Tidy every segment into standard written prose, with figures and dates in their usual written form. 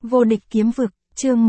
Vô địch kiếm vực, chương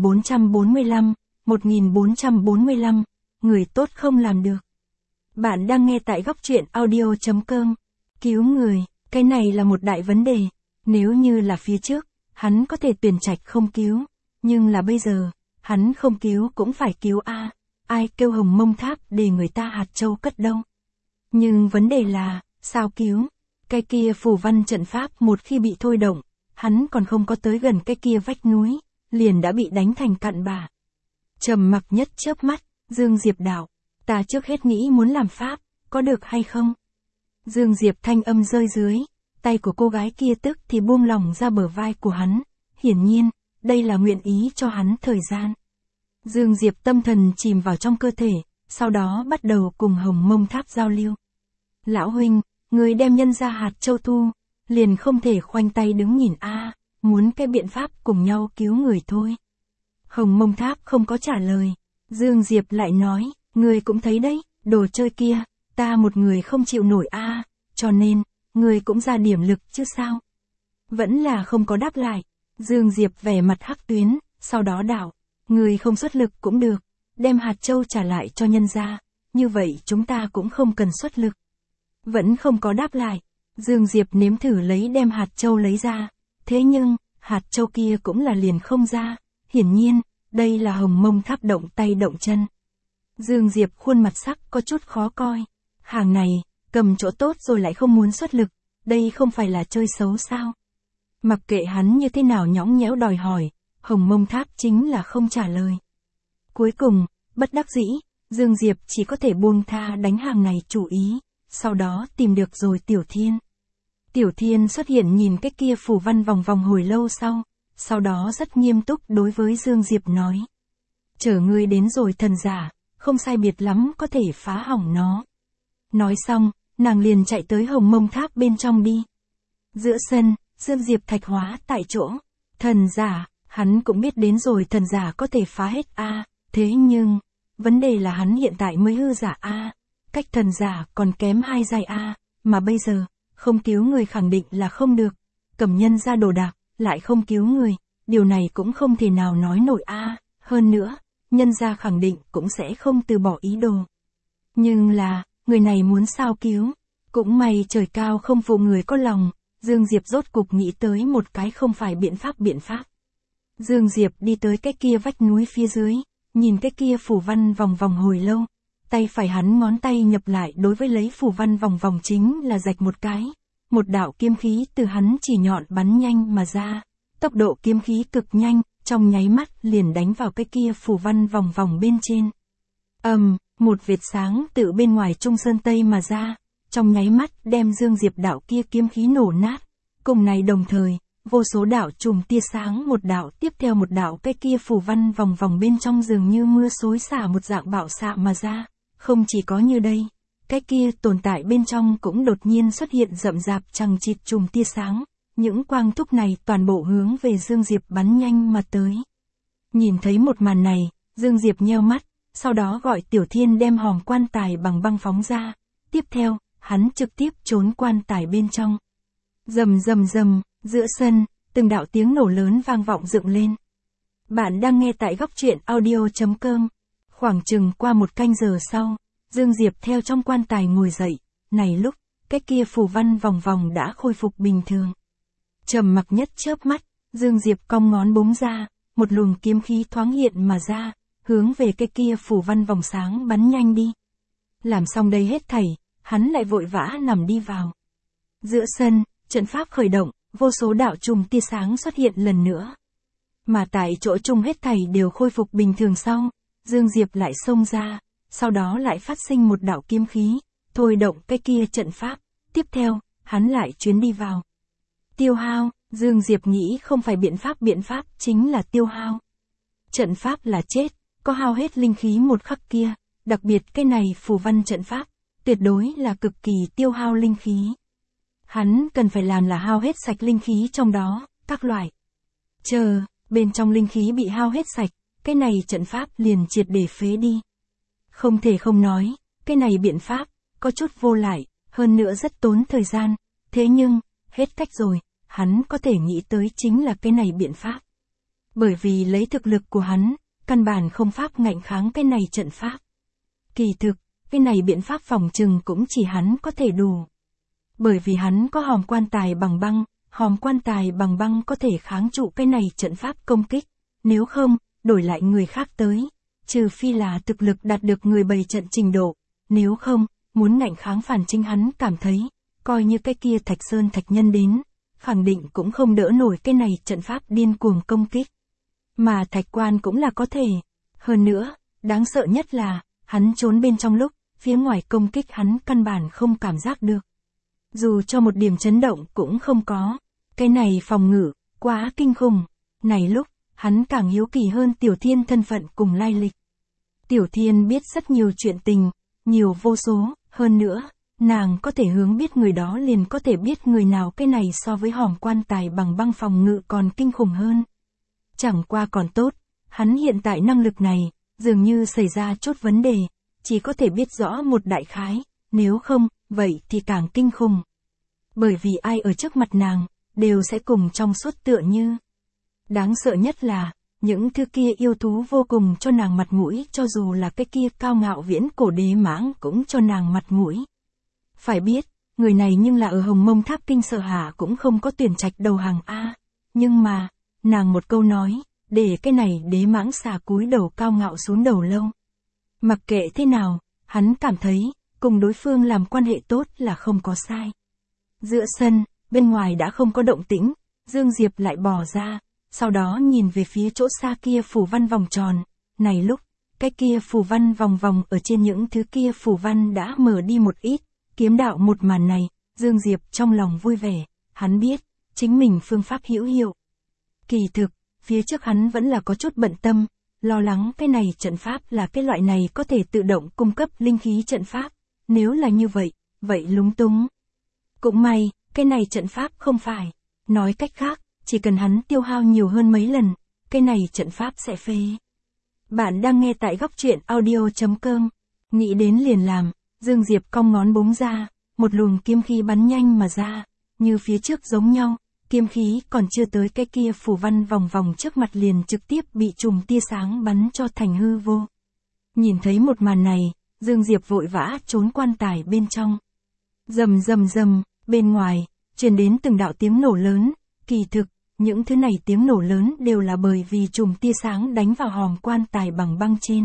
1445, người tốt không làm được. Bạn đang nghe tại góc truyện audio.com. Cứu người, cái này là một đại vấn đề. Nếu như là phía trước, hắn có thể tuyển trạch không cứu. Nhưng là bây giờ, hắn không cứu cũng phải cứu a. Ai kêu Hồng Mông Tháp để người ta hạt châu cất đâu. Nhưng vấn đề là, sao cứu? Cái kia phù văn trận pháp một khi bị thôi động, hắn còn không có tới gần cái kia vách núi, liền đã bị đánh thành cặn bã. Trầm mặc nhất chớp mắt, Dương Diệp đạo, ta trước hết nghĩ muốn làm pháp, có được hay không? Dương Diệp thanh âm rơi dưới, tay của cô gái kia tức thì buông lỏng ra bờ vai của hắn, hiển nhiên, đây là nguyện ý cho hắn thời gian. Dương Diệp tâm thần chìm vào trong cơ thể, sau đó bắt đầu cùng Hồng Mông Tháp giao lưu. Lão huynh, người đem nhân ra hạt châu thu, liền không thể khoanh tay đứng nhìn a, muốn cái biện pháp cùng nhau cứu người thôi. Hồng Mông Tháp không có trả lời, Dương Diệp lại nói, người cũng thấy đấy, đồ chơi kia, ta một người không chịu nổi a, cho nên, người cũng ra điểm lực chứ sao. Vẫn là không có đáp lại, Dương Diệp vẻ mặt hắc tuyến, sau đó đạo, người không xuất lực cũng được, đem hạt châu trả lại cho nhân gia, như vậy chúng ta cũng không cần xuất lực. Vẫn không có đáp lại, Dương Diệp nếm thử lấy đem hạt châu lấy ra, thế nhưng, hạt châu kia cũng là liền không ra, hiển nhiên, đây là Hồng Mông Tháp động tay động chân. Dương Diệp khuôn mặt sắc có chút khó coi, hàng này, cầm chỗ tốt rồi lại không muốn xuất lực, đây không phải là chơi xấu sao? Mặc kệ hắn như thế nào nhõng nhẽo đòi hỏi, Hồng Mông Tháp chính là không trả lời. Cuối cùng, bất đắc dĩ, Dương Diệp chỉ có thể buông tha đánh hàng này chủ ý, sau đó tìm được rồi Tiểu Thiên. Tiểu Thiên xuất hiện nhìn cái kia phù văn vòng vòng hồi lâu sau đó rất nghiêm túc đối với Dương Diệp nói. Chở ngươi đến rồi thần giả, không sai biệt lắm có thể phá hỏng nó. Nói xong, nàng liền chạy tới Hồng Mông Tháp bên trong đi. Giữa sân, Dương Diệp thạch hóa tại chỗ. Thần giả, hắn cũng biết đến rồi thần giả có thể phá hết a, thế nhưng, vấn đề là hắn hiện tại mới hư giả a, cách thần giả còn kém 2 giai a, mà bây giờ, không cứu người khẳng định là không được. Cầm nhân ra đồ đạc, lại không cứu người, điều này cũng không thể nào nói nổi a, hơn nữa, nhân ra khẳng định cũng sẽ không từ bỏ ý đồ. Nhưng là, người này muốn sao cứu? Cũng may trời cao không phụ người có lòng, Dương Diệp rốt cục nghĩ tới một cái không phải biện pháp. Dương Diệp đi tới cái kia vách núi phía dưới, nhìn cái kia phù văn vòng vòng hồi lâu, tay phải hắn ngón tay nhập lại đối với lấy phù văn vòng vòng chính là rạch một cái. Một đạo kiếm khí từ hắn chỉ nhọn bắn nhanh mà ra, tốc độ kiếm khí cực nhanh, trong nháy mắt liền đánh vào cái kia phù văn vòng vòng bên trên. Một vệt sáng từ bên ngoài Trung Sơn Tây mà ra, trong nháy mắt đem Dương Diệp đạo kia kiếm khí nổ nát. Cùng này đồng thời, vô số đạo chùm tia sáng một đạo tiếp theo một đạo cái kia phù văn vòng vòng bên trong dường như mưa xối xả một dạng bạo xạ mà ra. Không chỉ có như đây, cái kia tồn tại bên trong cũng đột nhiên xuất hiện rậm rạp chằng chịt chùm tia sáng, những quang thúc này toàn bộ hướng về Dương Diệp bắn nhanh mà tới. Nhìn thấy một màn này, Dương Diệp nheo mắt, sau đó gọi Tiểu Thiên đem hòm quan tài bằng băng phóng ra, tiếp theo, hắn trực tiếp trốn quan tài bên trong. Rầm, giữa sân, từng đạo tiếng nổ lớn vang vọng dựng lên. Bạn đang nghe tại góc truyện audio.com. Khoảng chừng qua một canh giờ sau, Dương Diệp theo trong quan tài ngồi dậy, này lúc, cái kia phù văn vòng vòng đã khôi phục bình thường. Trầm mặc nhất chớp mắt, Dương Diệp cong ngón búng ra, một luồng kiếm khí thoáng hiện mà ra, hướng về cái kia phù văn vòng sáng bắn nhanh đi. Làm xong đây hết thảy, hắn lại vội vã nằm đi vào. Giữa sân, trận pháp khởi động, vô số đạo chùm tia sáng xuất hiện lần nữa. Mà tại chỗ chung hết thảy đều khôi phục bình thường sau, Dương Diệp lại xông ra, sau đó lại phát sinh một đạo kiếm khí, thôi động cái kia trận pháp, tiếp theo, hắn lại chuyến đi vào. Tiêu hao, Dương Diệp nghĩ không phải biện pháp chính là tiêu hao. Trận pháp là chết, có hao hết linh khí một khắc kia, đặc biệt cái này phù văn trận pháp, tuyệt đối là cực kỳ tiêu hao linh khí. Hắn cần phải làm là hao hết sạch linh khí trong đó, các loại. Chờ, bên trong linh khí bị hao hết sạch, cái này trận pháp liền triệt để phế đi. Không thể không nói, cái này biện pháp, có chút vô lại, hơn nữa rất tốn thời gian, thế nhưng, hết cách rồi, hắn có thể nghĩ tới chính là cái này biện pháp. Bởi vì lấy thực lực của hắn, căn bản không pháp ngạnh kháng cái này trận pháp. Kỳ thực, cái này biện pháp phòng trừng cũng chỉ hắn có thể đủ. Bởi vì hắn có hòm quan tài bằng băng, hòm quan tài bằng băng có thể kháng trụ cái này trận pháp công kích. Nếu không, đổi lại người khác tới. Trừ phi là thực lực đạt được người bày trận trình độ. Nếu không, muốn ngạnh kháng phản chính hắn cảm thấy, coi như cái kia Thạch Sơn Thạch Nhân đến, khẳng định cũng không đỡ nổi cái này trận pháp điên cuồng công kích. Mà Thạch Quan cũng là có thể. Hơn nữa, đáng sợ nhất là, hắn trốn bên trong lúc, phía ngoài công kích hắn căn bản không cảm giác được. Dù cho một điểm chấn động cũng không có. Cái này phòng ngự, quá kinh khủng. Này lúc, hắn càng hiếu kỳ hơn Tiểu Thiên thân phận cùng lai lịch. Tiểu Thiên biết rất nhiều chuyện tình, nhiều vô số, hơn nữa, nàng có thể hướng biết người đó liền có thể biết người nào cái này so với hòm quan tài bằng băng phòng ngự còn kinh khủng hơn. Chẳng qua còn tốt, hắn hiện tại năng lực này, dường như xảy ra chút vấn đề, chỉ có thể biết rõ một đại khái, nếu không, vậy thì càng kinh khủng. Bởi vì ai ở trước mặt nàng, đều sẽ cùng trong suốt tựa như. Đáng sợ nhất là, những thứ kia yêu thú vô cùng cho nàng mặt mũi, cho dù là cái kia cao ngạo viễn cổ đế mãng cũng cho nàng mặt mũi. Phải biết, người này nhưng là ở Hồng Mông Tháp Kinh Sở Hạ cũng không có tuyển trạch đầu hàng A. Nhưng mà, nàng một câu nói, để cái này đế mãng xà cúi đầu cao ngạo xuống đầu lâu. Mặc kệ thế nào, hắn cảm thấy, cùng đối phương làm quan hệ tốt là không có sai. Giữa sân, bên ngoài đã không có động tĩnh, Dương Diệp lại bỏ ra, sau đó nhìn về phía chỗ xa kia phù văn vòng tròn. Này lúc, cái kia phù văn vòng vòng ở trên những thứ kia phù văn đã mở đi một ít, kiếm đạo một màn này, Dương Diệp trong lòng vui vẻ, hắn biết, chính mình phương pháp hữu hiệu. Kỳ thực, phía trước hắn vẫn là có chút bận tâm, lo lắng cái này trận pháp là cái loại này có thể tự động cung cấp linh khí trận pháp, nếu là như vậy, vậy lúng túng. Cũng may, cái này trận pháp không phải, nói cách khác, chỉ cần hắn tiêu hao nhiều hơn mấy lần, cái này trận pháp sẽ phế. Bạn đang nghe tại góc truyện audio.com, nghĩ đến liền làm, Dương Diệp cong ngón búng ra, một luồng kiếm khí bắn nhanh mà ra, như phía trước giống nhau, kiếm khí còn chưa tới cái kia phù văn vòng vòng trước mặt liền trực tiếp bị chùm tia sáng bắn cho thành hư vô. Nhìn thấy một màn này, Dương Diệp vội vã trốn quan tài bên trong. Rầm rầm rầm, bên ngoài, truyền đến từng đạo tiếng nổ lớn, kỳ thực, những thứ này tiếng nổ lớn đều là bởi vì chùm tia sáng đánh vào hòm quan tài bằng băng trên.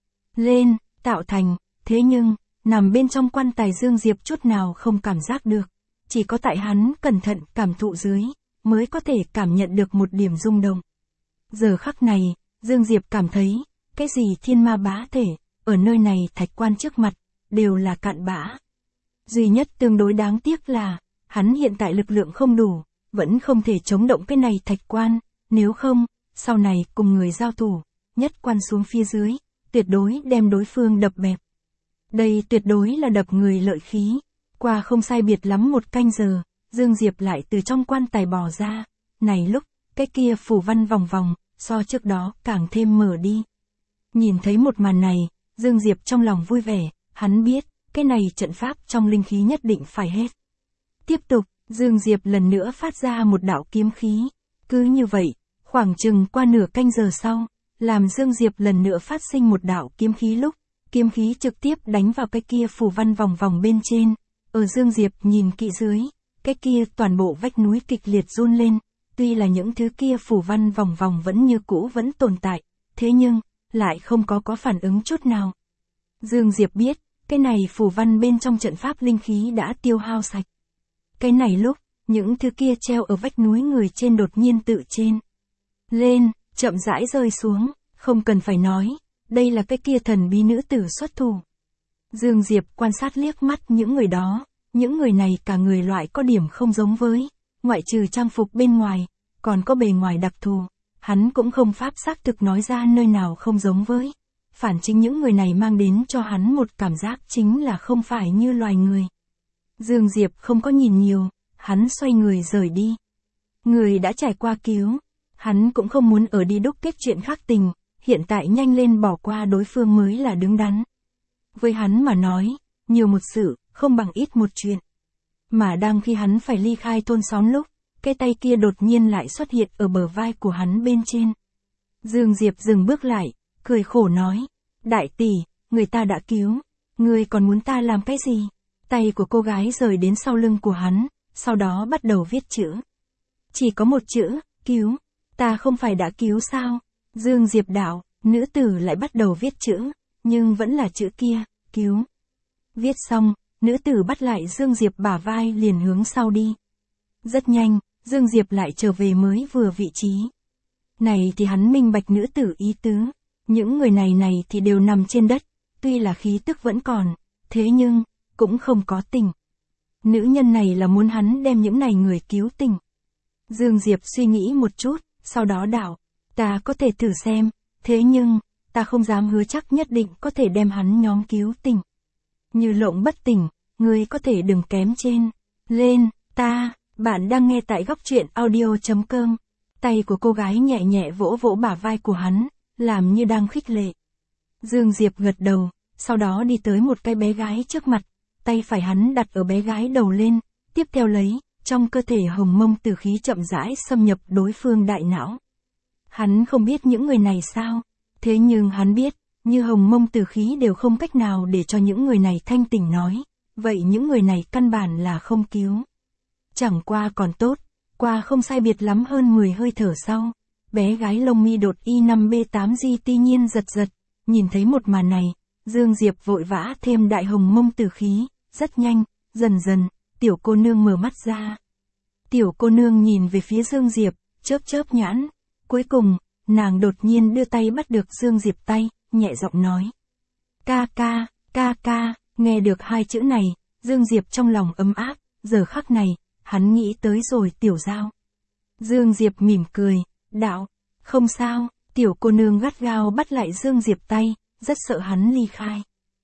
Lên, tạo thành, thế nhưng, nằm bên trong quan tài Dương Diệp chút nào không cảm giác được. Chỉ có tại hắn cẩn thận cảm thụ dưới, mới có thể cảm nhận được một điểm rung động. Giờ khắc này, Dương Diệp cảm thấy, cái gì thiên ma bá thể, ở nơi này thạch quan trước mặt, đều là cạn bã. Duy nhất tương đối đáng tiếc là, hắn hiện tại lực lượng không đủ, vẫn không thể chống động cái này thạch quan, nếu không, sau này cùng người giao thủ, nhất quan xuống phía dưới, tuyệt đối đem đối phương đập bẹp. Đây tuyệt đối là đập người lợi khí. Qua không sai biệt lắm một canh giờ, Dương Diệp lại từ trong quan tài bò ra. Này lúc, cái kia phù văn vòng vòng, so trước đó càng thêm mở đi. Nhìn thấy một màn này, Dương Diệp trong lòng vui vẻ, hắn biết, cái này trận pháp trong linh khí nhất định phải hết. Tiếp tục, Dương Diệp lần nữa phát ra một đạo kiếm khí. Cứ như vậy, khoảng chừng qua nửa canh giờ sau, làm Dương Diệp lần nữa phát sinh một đạo kiếm khí lúc, kiếm khí trực tiếp đánh vào cái kia phù văn vòng vòng bên trên. Ở Dương Diệp nhìn kỹ dưới, cái kia toàn bộ vách núi kịch liệt run lên, tuy là những thứ kia phù văn vòng vòng vẫn như cũ vẫn tồn tại, thế nhưng, lại không có phản ứng chút nào. Dương Diệp biết, cái này phù văn bên trong trận pháp linh khí đã tiêu hao sạch. Cái này lúc, những thứ kia treo ở vách núi người trên đột nhiên tự trên lên, chậm rãi rơi xuống, không cần phải nói, đây là cái kia thần bí nữ tử xuất thủ. Dương Diệp quan sát liếc mắt những người đó, những người này cả người loại có điểm không giống với, ngoại trừ trang phục bên ngoài, còn có bề ngoài đặc thù, hắn cũng không pháp xác thực nói ra nơi nào không giống với. Phản chính những người này mang đến cho hắn một cảm giác chính là không phải như loài người. Dương Diệp không có nhìn nhiều, hắn xoay người rời đi. Người đã trải qua cứu, hắn cũng không muốn ở đi đúc kết chuyện khác tình, hiện tại nhanh lên bỏ qua đối phương mới là đứng đắn. Với hắn mà nói, nhiều một sự, không bằng ít một chuyện. Mà đang khi hắn phải ly khai thôn xóm lúc, cái tay kia đột nhiên lại xuất hiện ở bờ vai của hắn bên trên. Dương Diệp dừng bước lại, cười khổ nói. Đại tỷ, người ta đã cứu. Ngươi còn muốn ta làm cái gì? Tay của cô gái rời đến sau lưng của hắn, sau đó bắt đầu viết chữ. Chỉ có một chữ, cứu. Ta không phải đã cứu sao? Dương Diệp đạo, nữ tử lại bắt đầu viết chữ, nhưng vẫn là chữ kia, cứu. Viết xong, nữ tử bắt lại Dương Diệp bả vai liền hướng sau đi. Rất nhanh, Dương Diệp lại trở về mới vừa vị trí. Này thì hắn minh bạch nữ tử ý tứ. Những người này thì đều nằm trên đất, tuy là khí tức vẫn còn, thế nhưng, cũng không có tình. Nữ nhân này là muốn hắn đem những này người cứu tình. Dương Diệp suy nghĩ một chút, sau đó đạo, ta có thể thử xem, thế nhưng, ta không dám hứa chắc nhất định có thể đem hắn nhóm cứu tình. Như Lộng bất tỉnh, ngươi có thể đừng kém trên. Lên, bạn đang nghe tại góc truyện audio.com. Tay của cô gái nhẹ nhẹ vỗ vỗ bả vai của hắn, làm như đang khích lệ. Dương Diệp gật đầu, sau đó đi tới một cái bé gái trước mặt, tay phải hắn đặt ở bé gái đầu lên, tiếp theo lấy, trong cơ thể hồng mông tử khí chậm rãi xâm nhập đối phương đại não. Hắn không biết những người này sao, thế nhưng hắn biết, như hồng mông tử khí đều không cách nào để cho những người này thanh tỉnh nói, vậy những người này căn bản là không cứu. Chẳng qua còn tốt, qua không sai biệt lắm hơn 10 hơi thở sau, bé gái lông mi đột I5B8G tuy nhiên giật, nhìn thấy một màn này, Dương Diệp vội vã thêm đại hồng mông tử khí, rất nhanh, dần dần, tiểu cô nương mở mắt ra. Tiểu cô nương nhìn về phía Dương Diệp, chớp nhãn, cuối cùng, nàng đột nhiên đưa tay bắt được Dương Diệp tay, nhẹ giọng nói. Ca ca, nghe được hai chữ này, Dương Diệp trong lòng ấm áp, giờ khắc này, hắn nghĩ tới rồi Tiểu Giao. Dương Diệp mỉm cười, đạo, không sao, tiểu cô nương gắt gao bắt lại Dương Diệp tay, rất sợ hắn ly khai.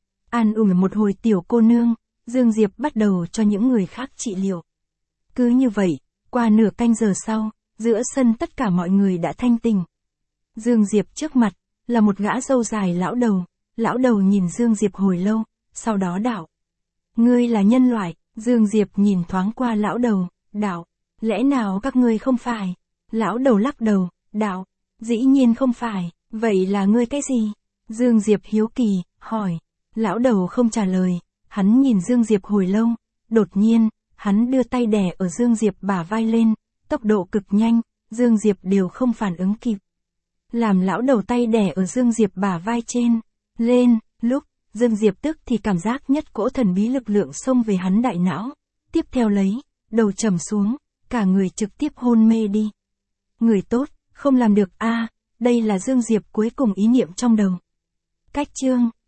An ủi một hồi tiểu cô nương, Dương Diệp bắt đầu cho những người khác trị liệu. Cứ như vậy, qua nửa canh giờ sau, giữa sân tất cả mọi người đã thanh tỉnh. Dương Diệp trước mặt, là một gã râu dài lão đầu nhìn Dương Diệp hồi lâu, sau đó đạo. Ngươi là nhân loại, Dương Diệp nhìn thoáng qua lão đầu, đạo, lẽ nào các ngươi không phải? Lão đầu lắc đầu, đạo, dĩ nhiên không phải, vậy là ngươi cái gì? Dương Diệp hiếu kỳ, hỏi, lão đầu không trả lời, hắn nhìn Dương Diệp hồi lâu, đột nhiên, hắn đưa tay đè ở Dương Diệp bả vai lên, tốc độ cực nhanh, Dương Diệp đều không phản ứng kịp. Làm lão đầu tay đè ở Dương Diệp bả vai trên, lên, lúc, Dương Diệp tức thì cảm giác nhất cỗ thần bí lực lượng xông về hắn đại não, tiếp theo lấy, đầu trầm xuống, cả người trực tiếp hôn mê đi. Người tốt, không làm được a, đây là Dương Diệp cuối cùng ý niệm trong đầu. Cách chương